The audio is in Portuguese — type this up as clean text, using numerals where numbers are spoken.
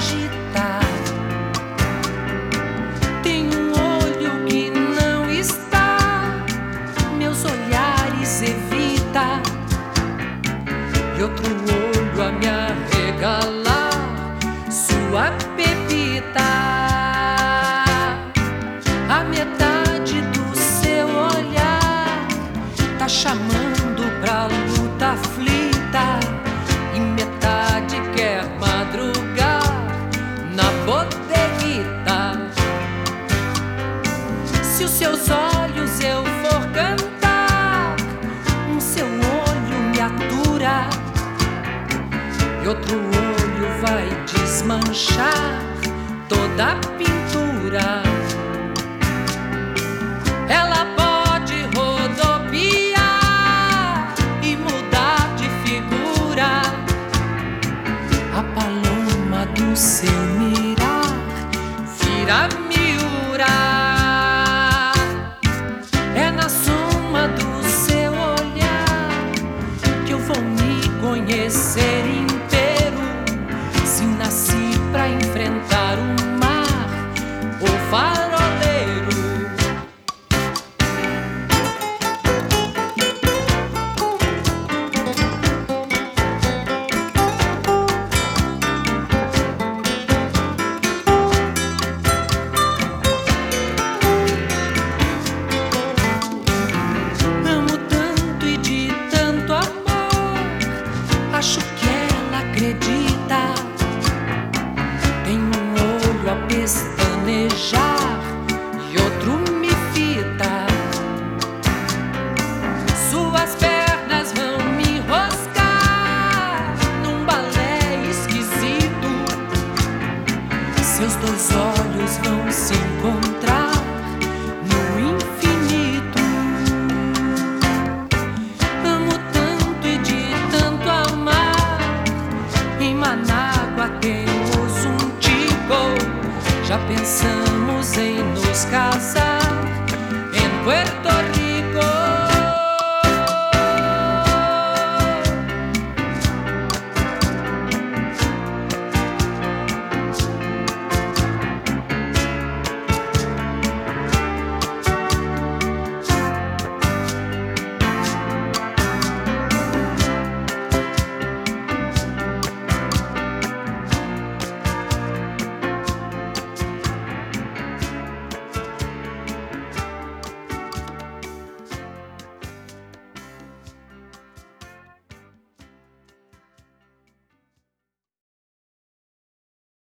agitar. Tem um olho que não está, meus olhares evita, e outro olho a me arregalar sua pepita. A metade do seu olhar tá chamando pra luta aflita, e metade quer madrugar na bodeguita. Se os seus olhos eu for cantar, seu olho me atura, e outro olho vai desmanchar toda a pintura. Ela pode rodopiar e mudar de figura, a paloma do seu mirar vira miura. É na soma do seu olhar que eu vou me conhecer inteiro, se nasci pra enfrentar o mar ou faroleiro. Acho que ela acredita. Tem um olho a pestanejar e outro me fita. Suas pernas vão me enroscar num balé esquisito. Seus dois olhos vão se encontrar no infinito. Amo tanto e de tanto amar. Em Manágua temos um tipo, já pensamos em nos casar. Em Puerto